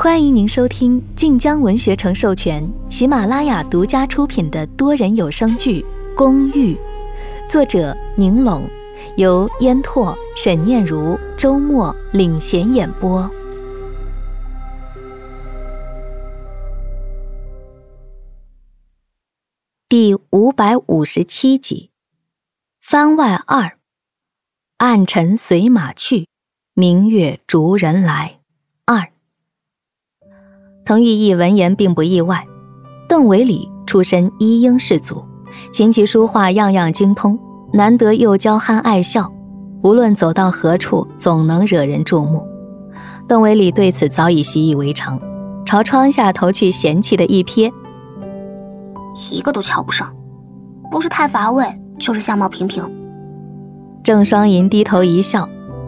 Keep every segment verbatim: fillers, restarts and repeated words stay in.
欢迎您收听晋江文学城授权、喜马拉雅独家出品的多人有声剧《公寓》，作者宁拢，由烟拓、沈念如、周末领衔演播。第五百五十七集，番外二，暗尘随马去，明月逐人来。二。滕玉义闻言并不意外，邓韦礼出身一应士族，琴棋书画样样精通，难得又娇憨爱笑，无论走到何处总能惹人注目。邓韦礼对此早已习以为常，朝窗下投去嫌弃的一瞥， 一个都瞧不上，不是太乏味，就是相貌平平。 郑双银低头一笑，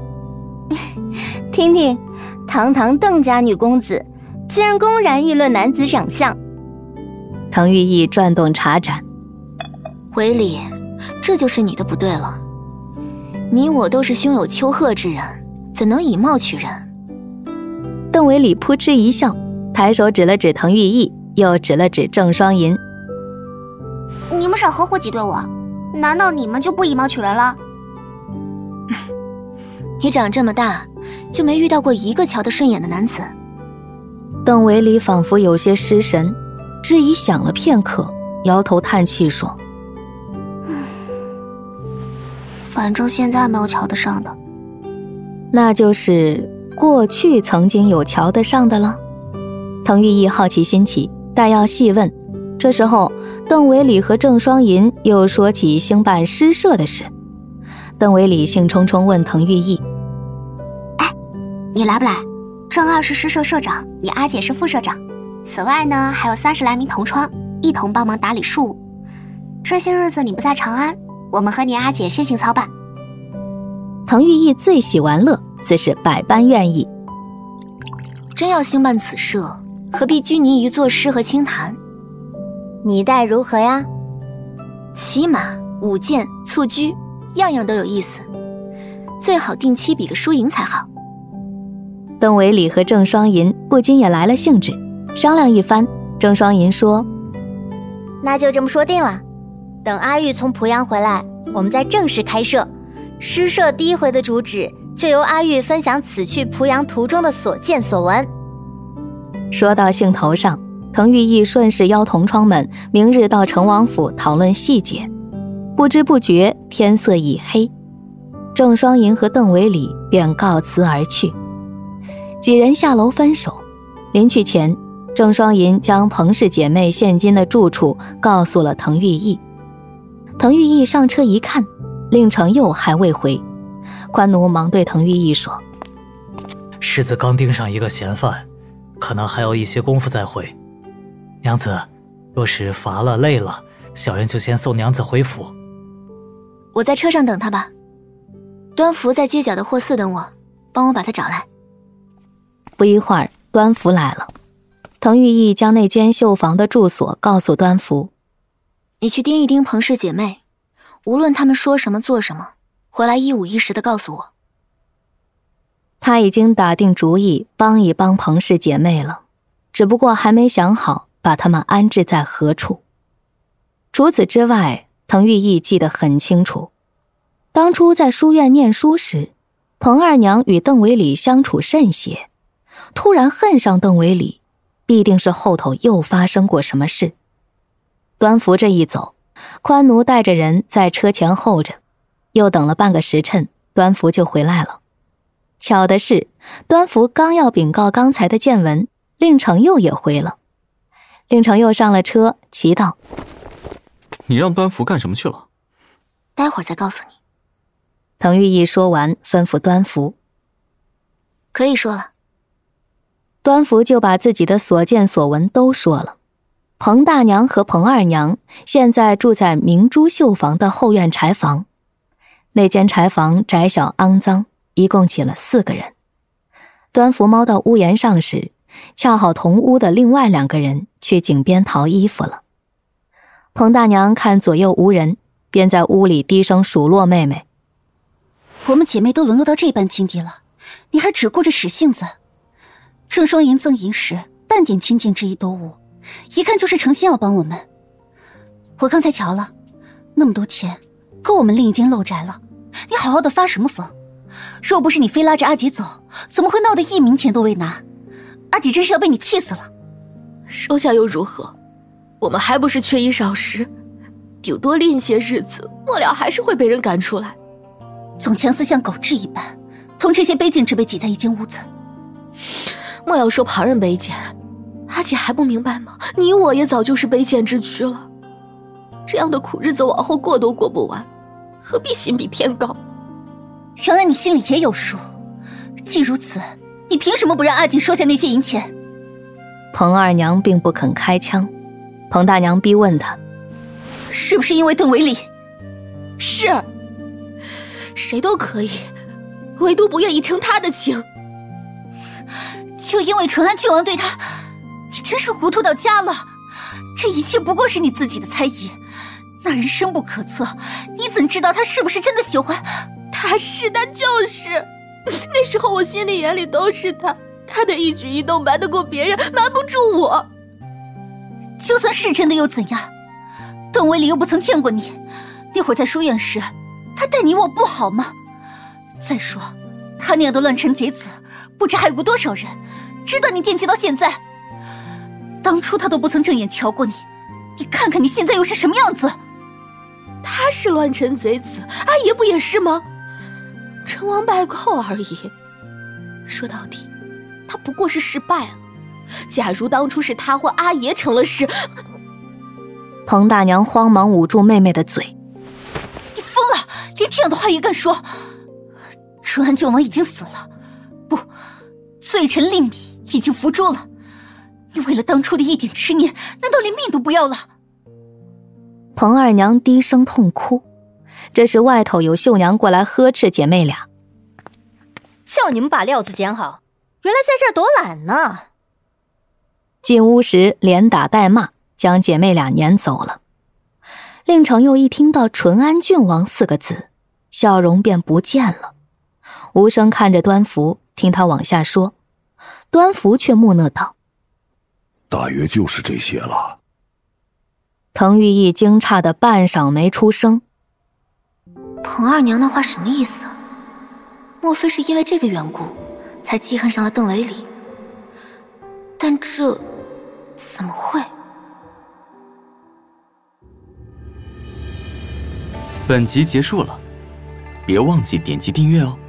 听听，堂堂邓家女公子竟然公然议论男子长相。 滕玉义转动茶盏， 韦礼，这就是你的不对了。你我都是胸有丘壑之人，怎能以貌取人？ 邓韦礼扑哧一笑，抬手指了指滕玉义，又指了指郑双银。 你们少合伙挤兑我，难道你们就不以貌取人了？你长这么大，就没遇到过一个瞧得顺眼的男子？ 邓韦礼仿佛有些失神，质疑想了片刻，摇头叹气说： 反正现在没有瞧得上的。 那就是过去曾经有瞧得上的了。滕玉义好奇心起，待要细问，这时候邓韦礼和郑双银又说起兴办诗社的事。邓韦礼兴冲冲问滕玉义： 哎，你来不来？郑二是诗社社长，你阿姐是副社长，此外呢还有三十来名同窗，一同帮忙打理事务。这些日子你不在长安，我们和你阿姐先行操办。 滕玉义最喜玩乐，自是百般愿意。 真要兴办此社，何必拘泥于作诗和清谈？ 你待如何呀？ 骑马、舞剑、蹴鞠，样样都有意思，最好定期比个输赢才好。 邓韦礼和郑双银不禁也来了兴致，商量一番。郑双银说： 那就这么说定了，等阿玉从濮阳回来，我们再正式开设诗社。第一回的主旨就由阿玉分享此去濮阳途中的所见所闻。 说到兴头上，滕玉义顺势邀同窗们明日到成王府讨论细节。不知不觉天色已黑，郑双银和邓韦礼便告辞而去。几人下楼分手，临去前，郑双银将彭氏姐妹现今的住处告诉了滕玉义。滕玉义上车一看，令程佑还未回，宽奴忙对滕玉义说： 世子刚盯上一个嫌犯，可能还有一些功夫再回。娘子，若是乏了累了，小人就先送娘子回府。 我在车上等他吧。端福在街角的货肆等我，帮我把他找来。 不一会儿，端福来了。滕玉义将那间绣房的住所告诉端福： 你去盯一盯彭氏姐妹，无论她们说什么做什么，回来一五一十的告诉我。 他已经打定主意帮一帮彭氏姐妹了，只不过还没想好把她们安置在何处。除此之外，滕玉义记得很清楚，当初在书院念书时，彭二娘与邓韦礼相处甚谐，突然恨上邓韦礼，必定是后头又发生过什么事。端福这一走，宽奴带着人在车前候着，又等了半个时辰，端福就回来了。巧的是，端福刚要禀告刚才的见闻，令程佑也回了。令程佑上了车，奇道： 你让端福干什么去了？ 待会儿再告诉你。 滕玉义说完，吩咐端福： 可以说了。 端福就把自己的所见所闻都说了。彭大娘和彭二娘现在住在明珠绣房的后院柴房，那间柴房窄小肮脏，一共挤了四个人。端福猫到屋檐上时，恰好同屋的另外两个人去井边淘衣服了。彭大娘看左右无人，便在屋里低声数落妹妹： 我们姐妹都沦落到这般境地了，你还只顾着使性子， 郑双银赠银时半点亲近之意都无，一看就是诚心要帮我们。我刚才瞧了，那么多钱够我们另一间陋宅了，你好好的发什么疯？若不是你非拉着阿姐走，怎么会闹得一名钱都未拿？阿姐真是要被你气死了。 收下又如何？我们还不是缺衣少食，顶多另些日子，末了还是会被人赶出来。 总强似像狗彘一般，同这些卑贱之辈挤在一间屋子。 莫要说旁人卑贱，阿姐还不明白吗？你我也早就是卑贱之躯了。这样的苦日子往后过都过不完，何必心比天高？ 原来你心里也有数。既如此，你凭什么不让阿锦收下那些银钱？ 彭二娘并不肯开枪，彭大娘逼问她：“ 是不是因为邓为礼？” 是，谁都可以，唯独不愿意成他的情。 就因为淳安郡王对他，你真是糊涂到家了。这一切不过是你自己的猜疑。那人深不可测，你怎知道他是不是真的喜欢？ 他是，他就是。那时候我心里眼里都是他，他的一举一动瞒得过别人，瞒不住我。 就算是真的又怎样？邓为礼又不曾见过你，那会儿在书院时，他待你我不好吗？再说，他那样的乱臣贼子，不知害过多少人，知道你惦记到现在。当初他都不曾正眼瞧过你，你看看你现在又是什么样子？ 他是乱臣贼子，阿爷不也是吗？成王败寇而已。说到底，他不过是失败了。假如当初是他或阿爷成了事…… 彭大娘慌忙捂住妹妹的嘴：“ 你疯了，连这样的话也敢说？淳安郡王已经死了，不，罪臣令米已经伏诛了。你为了当初的一点痴念，难道连命都不要了？” 彭二娘低声痛哭。这时外头有绣娘过来呵斥姐妹俩：“ 叫你们把料子捡好，原来在这儿躲懒呢。” 进屋时连打带骂，将姐妹俩撵走了。令程又一听到淳安郡王四个字，笑容便不见了，无声看着端福，听他往下说。端福却木讷道：“ 大约就是这些了。” 滕玉义惊诧的半晌没出声。 彭二娘那话什么意思？莫非是因为这个缘故，才记恨上了邓为礼？但这怎么会？ 本集结束了，别忘记点击订阅哦。